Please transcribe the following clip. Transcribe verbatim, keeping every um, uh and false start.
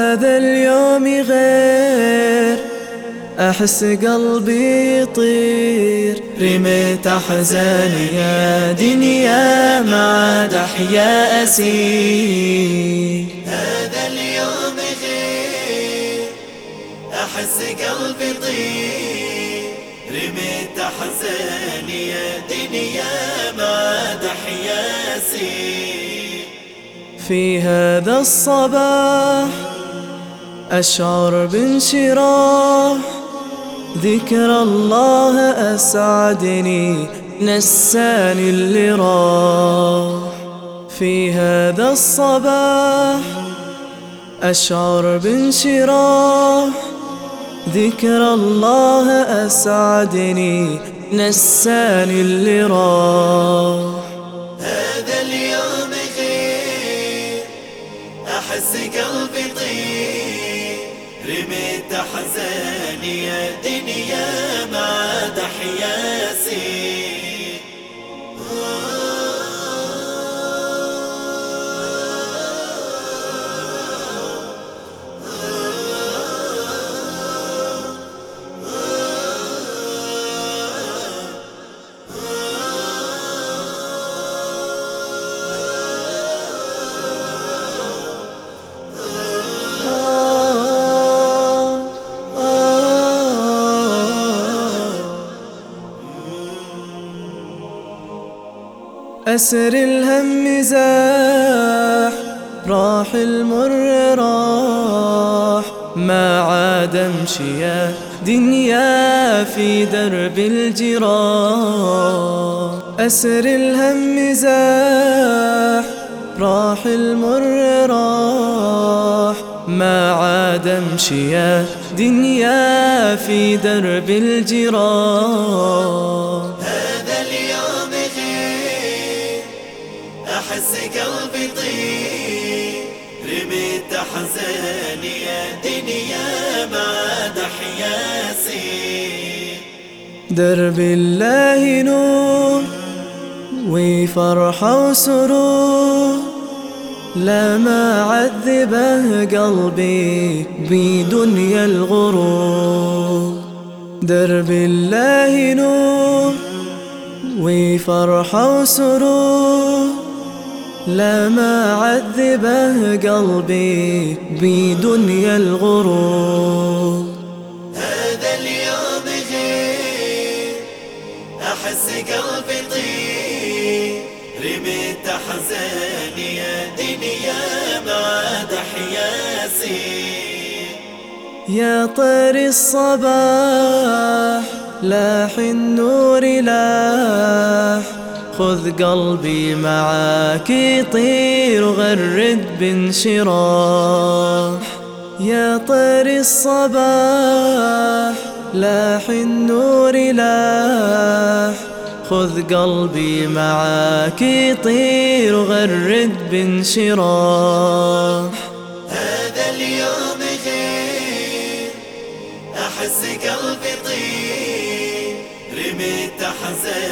هذا اليوم غير، أحس قلبي يطير. رميت أحزاني يا دنيا ما عاد أحيا أسير. هذا اليوم غير، أحس قلبي يطير. رميت أحزاني يا دنيا ما عاد أحيا أسير. في هذا الصباح أشعر بانشراح، ذكر الله أسعدني نساني اللي راح. في هذا الصباح أشعر بانشراح، ذكر الله أسعدني نساني اللي راح. هذا اليوم غير، أحس قلبي يطير. رميت أحزاني يا دنيا ما عاد أحيا أسير. أسر الهم زاح، راح المر راح، ما عاد أمشي يا دنيا في درب الجراح. أسر الهم زاح، راح المر راح، ما عاد أمشي يا دنيا في درب الجراح. أحس قلبي يطير. رميت أحزاني يا دنيا ما عاد أحيا أسير. درب الله نور وفرحة وسرور، لا ما عذبه قلبي بدنيا الغرور. درب الله نور وفرحة وسرور، لا ما عذبه قلبي بدنيا الغرور. هذا اليوم غير، أحس قلبي يطير. رميت أحزاني يا دنيا ما عاد أحيا أسير. يا طير الصباح لاح النور لاح، خذ قلبي معاك يطير وغرد بانشراح. يا طير الصباح لاح النور لاح، خذ قلبي معاك يطير وغرد بانشراح. هذا اليوم غير، أحس قلبي يطير. رميت أحزاني